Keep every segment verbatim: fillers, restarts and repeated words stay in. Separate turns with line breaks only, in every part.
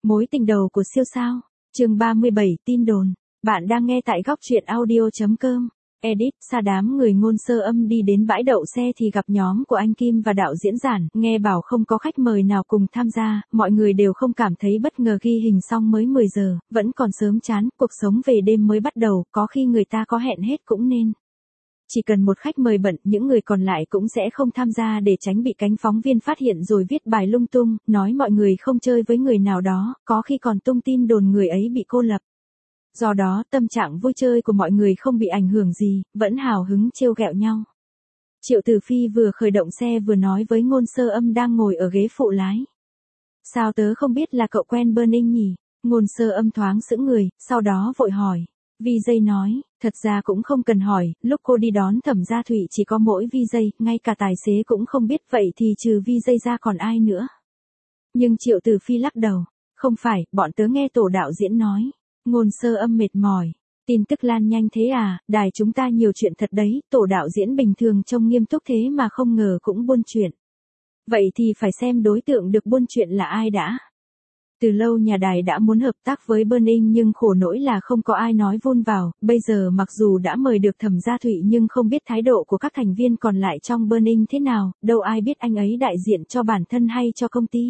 Mối tình đầu của siêu sao. Chương ba mươi bảy, tin đồn. Bạn đang nghe tại góc truyện audio chấm com. Edit, xa đám người Ngôn Sơ Âm đi đến bãi đậu xe thì gặp nhóm của anh Kim và đạo diễn Giản, nghe bảo không có khách mời nào cùng tham gia, mọi người đều không cảm thấy bất ngờ ghi hình xong mới mười giờ, vẫn còn sớm chán, cuộc sống về đêm mới bắt đầu, có khi người ta có hẹn hết cũng nên. Chỉ cần một khách mời bận, những người còn lại cũng sẽ không tham gia để tránh bị cánh phóng viên phát hiện rồi viết bài lung tung, nói mọi người không chơi với người nào đó, có khi còn tung tin đồn người ấy bị cô lập. Do đó, tâm trạng vui chơi của mọi người không bị ảnh hưởng gì, vẫn hào hứng trêu ghẹo nhau. Triệu Tử Phi vừa khởi động xe vừa nói với Ngôn Sơ Âm đang ngồi ở ghế phụ lái. Sao tớ không biết là cậu quen Burning nhỉ? Ngôn Sơ Âm thoáng sững người, sau đó vội hỏi. vi gi nói, thật ra cũng không cần hỏi, lúc cô đi đón Thẩm Gia Thụy chỉ có mỗi vi gi, ngay cả tài xế cũng không biết, vậy thì trừ vi gi ra còn ai nữa? Nhưng Triệu Tử Phi lắc đầu, không phải, bọn tớ nghe tổ đạo diễn nói. Ngôn Sơ Âm mệt mỏi. Tin tức lan nhanh thế à, đài chúng ta nhiều chuyện thật đấy, tổ đạo diễn bình thường trông nghiêm túc thế mà không ngờ cũng buôn chuyện. Vậy thì phải xem đối tượng được buôn chuyện là ai đã. Từ lâu nhà đài đã muốn hợp tác với Burning nhưng khổ nỗi là không có ai nói vun vào, bây giờ mặc dù đã mời được Thẩm Gia Thụy nhưng không biết thái độ của các thành viên còn lại trong Burning thế nào, đâu ai biết anh ấy đại diện cho bản thân hay cho công ty.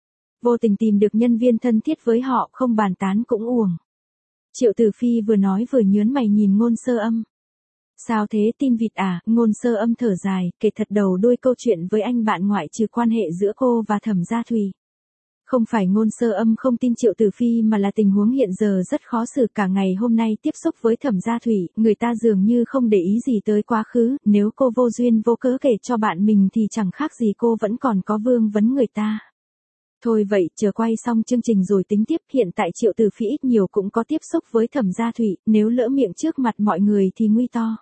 Vô tình tìm được nhân viên thân thiết với họ, không bàn tán cũng uổng. Triệu Tử Phi vừa nói vừa nhớn mày nhìn Ngôn Sơ Âm. Sao thế, tin vịt à? Ngôn Sơ Âm thở dài, kể thật đầu đuôi câu chuyện với anh bạn ngoại trừ quan hệ giữa cô và Thẩm Gia Thụy. Không phải Ngôn Sơ Âm không tin Triệu Tử Phi mà là tình huống hiện giờ rất khó xử, cả ngày hôm nay tiếp xúc với Thẩm Gia Thụy, người ta dường như không để ý gì tới quá khứ, nếu cô vô duyên vô cớ kể cho bạn mình thì chẳng khác gì cô vẫn còn có vương vấn người ta. Thôi vậy, chờ quay xong chương trình rồi tính tiếp, hiện tại Triệu Tử Phi ít nhiều cũng có tiếp xúc với Thẩm Gia Thụy, nếu lỡ miệng trước mặt mọi người thì nguy to.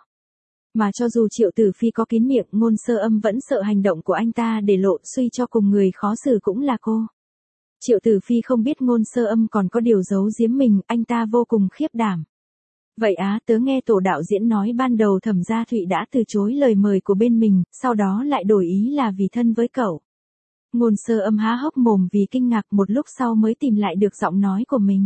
Mà cho dù Triệu Tử Phi có kín miệng, Ngôn Sơ Âm vẫn sợ hành động của anh ta để lộ, suy cho cùng người khó xử cũng là cô. Triệu Tử Phi không biết Ngôn Sơ Âm còn có điều giấu giếm mình, anh ta vô cùng khiếp đảm. Vậy á, tớ nghe tổ đạo diễn nói ban đầu Thẩm Gia Thụy đã từ chối lời mời của bên mình, sau đó lại đổi ý là vì thân với cậu. Ngôn Sơ Âm há hốc mồm vì kinh ngạc, một lúc sau mới tìm lại được giọng nói của mình.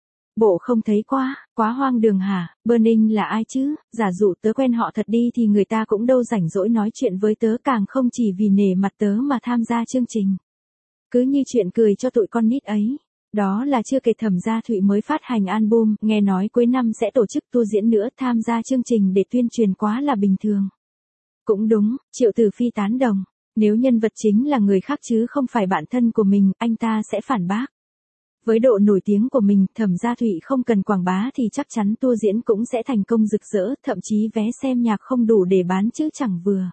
Bộ không thấy quá, quá hoang đường hả? Burning là ai chứ? Giả dụ tớ quen họ thật đi thì người ta cũng đâu rảnh rỗi nói chuyện với tớ, càng không chỉ vì nể mặt tớ mà tham gia chương trình. Cứ như chuyện cười cho tụi con nít ấy. Đó là chưa kể Thẩm Gia Thụy mới phát hành album, nghe nói cuối năm sẽ tổ chức tour diễn nữa, tham gia chương trình để tuyên truyền quá là bình thường. Cũng đúng, Triệu Tử Phi tán đồng. Nếu nhân vật chính là người khác chứ không phải bạn thân của mình, anh ta sẽ phản bác. Với độ nổi tiếng của mình, Thẩm Gia Thụy không cần quảng bá thì chắc chắn tour diễn cũng sẽ thành công rực rỡ, thậm chí vé xem nhạc không đủ để bán chứ chẳng vừa.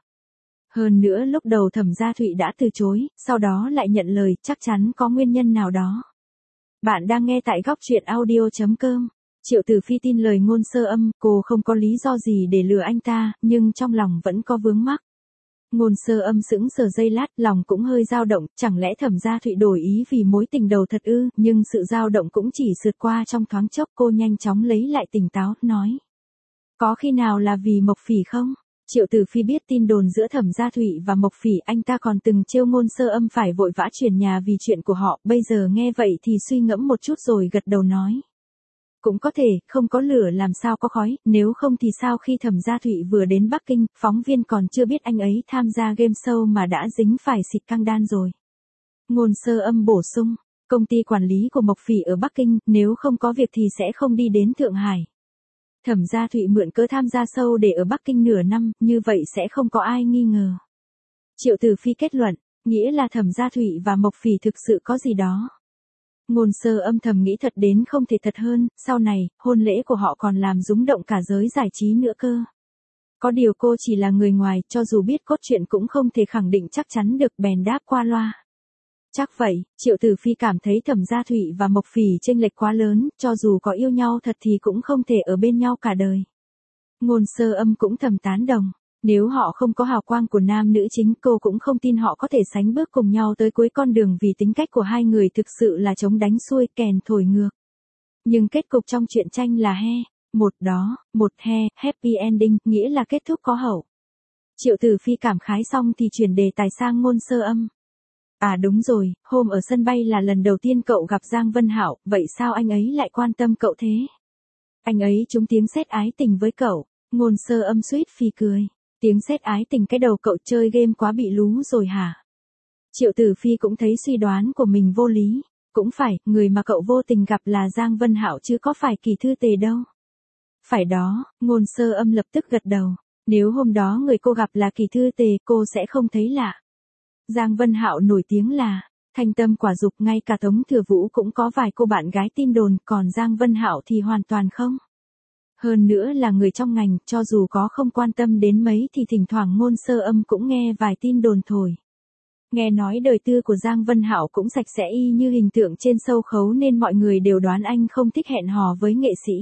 Hơn nữa lúc đầu Thẩm Gia Thụy đã từ chối, sau đó lại nhận lời, chắc chắn có nguyên nhân nào đó. Bạn đang nghe tại góc truyện audio chấm com. Triệu Tử Phi tin lời Ngôn Sơ Âm, cô không có lý do gì để lừa anh ta, nhưng trong lòng vẫn có vướng mắc. Ngôn Sơ Âm sững sờ giây lát, lòng cũng hơi dao động, chẳng lẽ Thẩm Gia Thụy đổi ý vì mối tình đầu thật ư, nhưng sự dao động cũng chỉ sượt qua trong thoáng chốc, cô nhanh chóng lấy lại tỉnh táo, nói. Có khi nào là vì Mộc Phỉ không? Triệu Tử Phi biết tin đồn giữa Thẩm Gia Thụy và Mộc Phỉ, anh ta còn từng trêu Ngôn Sơ Âm phải vội vã chuyển nhà vì chuyện của họ, bây giờ nghe vậy thì suy ngẫm một chút rồi gật đầu nói. Cũng có thể, không có lửa làm sao có khói, nếu không thì sao khi Thẩm Gia Thụy vừa đến Bắc Kinh, phóng viên còn chưa biết anh ấy tham gia game show mà đã dính phải xịt căng đan rồi. Ngôn Sơ Âm bổ sung, công ty quản lý của Mộc Phỉ ở Bắc Kinh, nếu không có việc thì sẽ không đi đến Thượng Hải. Thẩm Gia Thụy mượn cớ tham gia show để ở Bắc Kinh nửa năm, như vậy sẽ không có ai nghi ngờ. Triệu Tử Phi kết luận, nghĩa là Thẩm Gia Thụy và Mộc Phỉ thực sự có gì đó. Ngôn Sơ Âm thầm nghĩ thật đến không thể thật hơn, sau này, hôn lễ của họ còn làm rúng động cả giới giải trí nữa cơ. Có điều cô chỉ là người ngoài, cho dù biết cốt truyện cũng không thể khẳng định chắc chắn được, bèn đáp qua loa. Chắc vậy, Triệu Tử Phi cảm thấy Thẩm Gia Thụy và Mộc Phỉ chênh lệch quá lớn, cho dù có yêu nhau thật thì cũng không thể ở bên nhau cả đời. Ngôn Sơ Âm cũng thầm tán đồng. Nếu họ không có hào quang của nam nữ chính, cô cũng không tin họ có thể sánh bước cùng nhau tới cuối con đường, vì tính cách của hai người thực sự là chống đánh xuôi, kèn thổi ngược. Nhưng kết cục trong truyện tranh là he, một đó, một he, happy ending, nghĩa là kết thúc có hậu. Triệu Tử Phi cảm khái xong thì chuyển đề tài sang Ngôn Sơ Âm. À đúng rồi, hôm ở sân bay là lần đầu tiên cậu gặp Giang Vân Hạo, vậy sao anh ấy lại quan tâm cậu thế? Anh ấy trúng tiếng sét ái tình với cậu. Ngôn Sơ Âm suýt phì cười. Tiếng sét ái tình cái đầu cậu chơi game quá bị lú rồi hả? Triệu Tử Phi cũng thấy suy đoán của mình vô lý. Cũng phải, người mà cậu vô tình gặp là Giang Vân Hạo chứ có phải Kỳ Thư Tề đâu. Phải đó, Ngôn Sơ Âm lập tức gật đầu. Nếu hôm đó người cô gặp là Kỳ Thư Tề cô sẽ không thấy lạ. Giang Vân Hạo nổi tiếng là thanh tâm quả dục, ngay cả Tống Thừa Vũ cũng có vài cô bạn gái tin đồn, còn Giang Vân Hạo thì hoàn toàn không. Hơn nữa là người trong ngành, cho dù có không quan tâm đến mấy thì thỉnh thoảng Ngôn Sơ Âm cũng nghe vài tin đồn thổi. Nghe nói đời tư của Giang Vân Hạo cũng sạch sẽ y như hình tượng trên sâu khấu nên mọi người đều đoán anh không thích hẹn hò với nghệ sĩ.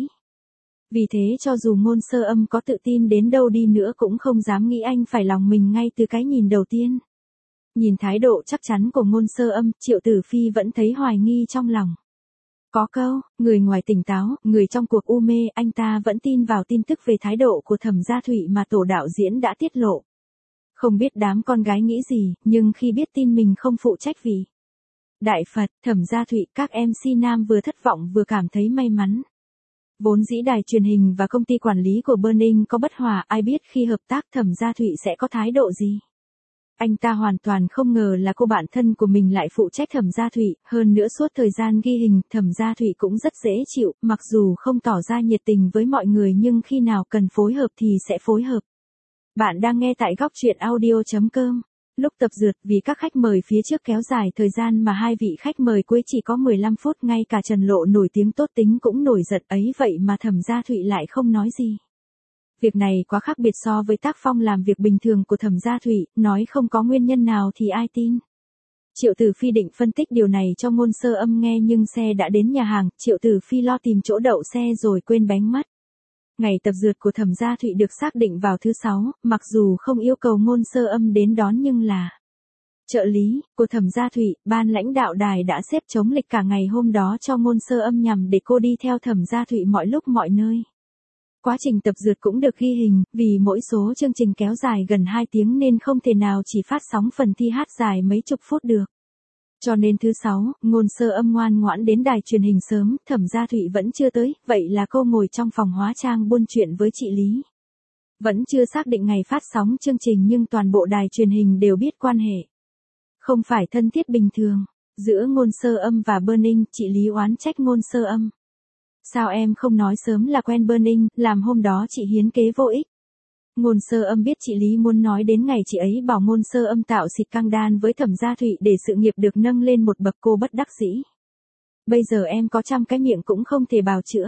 Vì thế cho dù Ngôn Sơ Âm có tự tin đến đâu đi nữa cũng không dám nghĩ anh phải lòng mình ngay từ cái nhìn đầu tiên. Nhìn thái độ chắc chắn của Ngôn Sơ Âm, Triệu Tử Phi vẫn thấy hoài nghi trong lòng. Có câu, người ngoài tỉnh táo, người trong cuộc u mê, anh ta vẫn tin vào tin tức về thái độ của Thẩm Gia Thụy mà tổ đạo diễn đã tiết lộ. Không biết đám con gái nghĩ gì, nhưng khi biết tin mình không phụ trách vì Đại Phật, Thẩm Gia Thụy, các em xê nam vừa thất vọng vừa cảm thấy may mắn. Vốn dĩ đài truyền hình và công ty quản lý của Burning có bất hòa, ai biết khi hợp tác Thẩm Gia Thụy sẽ có thái độ gì. Anh ta hoàn toàn không ngờ là cô bạn thân của mình lại phụ trách Thẩm Gia Thụy, hơn nữa suốt thời gian ghi hình, Thẩm Gia Thụy cũng rất dễ chịu, mặc dù không tỏ ra nhiệt tình với mọi người nhưng khi nào cần phối hợp thì sẽ phối hợp. Bạn đang nghe tại góc truyện audio chấm com. Lúc tập dượt, vì các khách mời phía trước kéo dài thời gian mà hai vị khách mời cuối chỉ có mười lăm phút, ngay cả Trần Lộ nổi tiếng tốt tính cũng nổi giận, ấy vậy mà Thẩm Gia Thụy lại không nói gì. Việc này quá khác biệt so với tác phong làm việc bình thường của Thẩm Gia Thụy, nói không có nguyên nhân nào thì ai tin. Triệu Tử Phi định phân tích điều này cho Ngôn Sơ Âm nghe nhưng xe đã đến nhà hàng, Triệu Tử Phi lo tìm chỗ đậu xe rồi quên bánh mất. Ngày tập dượt của Thẩm Gia Thụy được xác định vào thứ sáu, mặc dù không yêu cầu Ngôn Sơ Âm đến đón nhưng là trợ lý của Thẩm Gia Thụy, ban lãnh đạo đài đã xếp chống lịch cả ngày hôm đó cho Ngôn Sơ Âm nhằm để cô đi theo Thẩm Gia Thụy mọi lúc mọi nơi. Quá trình tập dượt cũng được ghi hình, vì mỗi số chương trình kéo dài gần hai tiếng nên không thể nào chỉ phát sóng phần thi hát dài mấy chục phút được. Cho nên thứ sáu, Ngôn Sơ Âm ngoan ngoãn đến đài truyền hình sớm, Thẩm Gia Thụy vẫn chưa tới, vậy là cô ngồi trong phòng hóa trang buôn chuyện với chị Lý. Vẫn chưa xác định ngày phát sóng chương trình nhưng toàn bộ đài truyền hình đều biết quan hệ không phải thân thiết bình thường giữa Ngôn Sơ Âm và Burning, chị Lý oán trách Ngôn Sơ Âm. Sao em không nói sớm là quen Burning, làm hôm đó chị hiến kế vô ích. Ngôn Sơ Âm biết chị Lý muốn nói đến ngày chị ấy bảo Ngôn Sơ Âm tạo xịt căng đan với Thẩm Gia Thụy để sự nghiệp được nâng lên một bậc, cô bất đắc dĩ. Bây giờ em có trăm cái miệng cũng không thể bào chữa.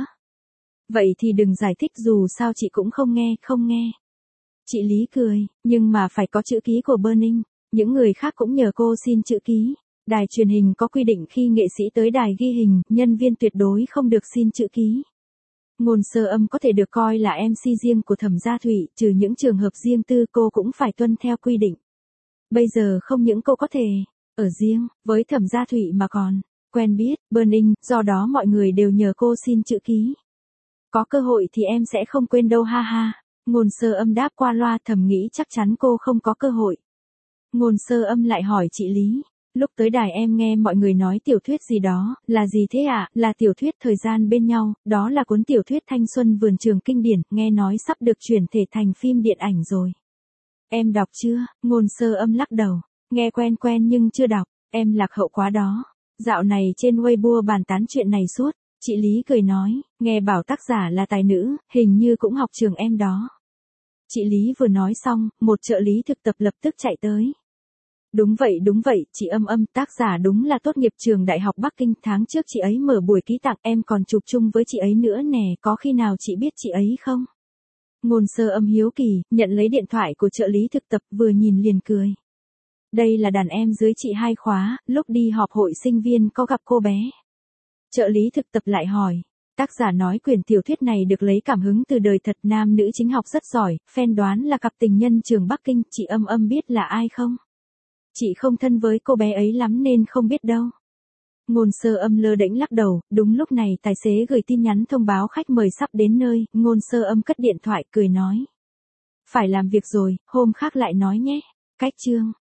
Vậy thì đừng giải thích, dù sao chị cũng không nghe, không nghe. Chị Lý cười, nhưng mà phải có chữ ký của Burning. Những người khác cũng nhờ cô xin chữ ký. Đài truyền hình có quy định khi nghệ sĩ tới đài ghi hình, nhân viên tuyệt đối không được xin chữ ký. Ngôn Sơ Âm có thể được coi là em xê riêng của Thẩm Gia Thụy, trừ những trường hợp riêng tư cô cũng phải tuân theo quy định. Bây giờ không những cô có thể ở riêng với Thẩm Gia Thụy mà còn quen biết Burning, do đó mọi người đều nhờ cô xin chữ ký. Có cơ hội thì em sẽ không quên đâu ha ha. Ngôn Sơ Âm đáp qua loa, thầm nghĩ chắc chắn cô không có cơ hội. Ngôn Sơ Âm lại hỏi chị Lý. Lúc tới đài em nghe mọi người nói tiểu thuyết gì đó, là gì thế ạ? À? Là tiểu thuyết Thời gian bên nhau, đó là cuốn tiểu thuyết thanh xuân vườn trường kinh điển, nghe nói sắp được chuyển thể thành phim điện ảnh rồi. Em đọc chưa? Ngôn Sơ Âm lắc đầu, nghe quen quen nhưng chưa đọc, em lạc hậu quá đó. Dạo này trên Weibo bàn tán chuyện này suốt, chị Lý cười nói, nghe bảo tác giả là tài nữ, hình như cũng học trường em đó. Chị Lý vừa nói xong, một trợ lý thực tập lập tức chạy tới. Đúng vậy đúng vậy, chị Âm Âm, tác giả đúng là tốt nghiệp trường Đại học Bắc Kinh, tháng trước chị ấy mở buổi ký tặng, em còn chụp chung với chị ấy nữa nè, có khi nào chị biết chị ấy không? Ngôn Sơ Âm hiếu kỳ, nhận lấy điện thoại của trợ lý thực tập, vừa nhìn liền cười. Đây là đàn em dưới chị hai khóa, lúc đi họp hội sinh viên có gặp cô bé. Trợ lý thực tập lại hỏi, tác giả nói quyển tiểu thuyết này được lấy cảm hứng từ đời thật, nam nữ chính học rất giỏi, phen đoán là cặp tình nhân trường Bắc Kinh, chị Âm Âm biết là ai không? Chị không thân với cô bé ấy lắm nên không biết đâu. Ngôn Sơ Âm lơ đễnh lắc đầu, đúng lúc này tài xế gửi tin nhắn thông báo khách mời sắp đến nơi, Ngôn Sơ Âm cất điện thoại cười nói. Phải làm việc rồi, hôm khác lại nói nhé. Cách chương.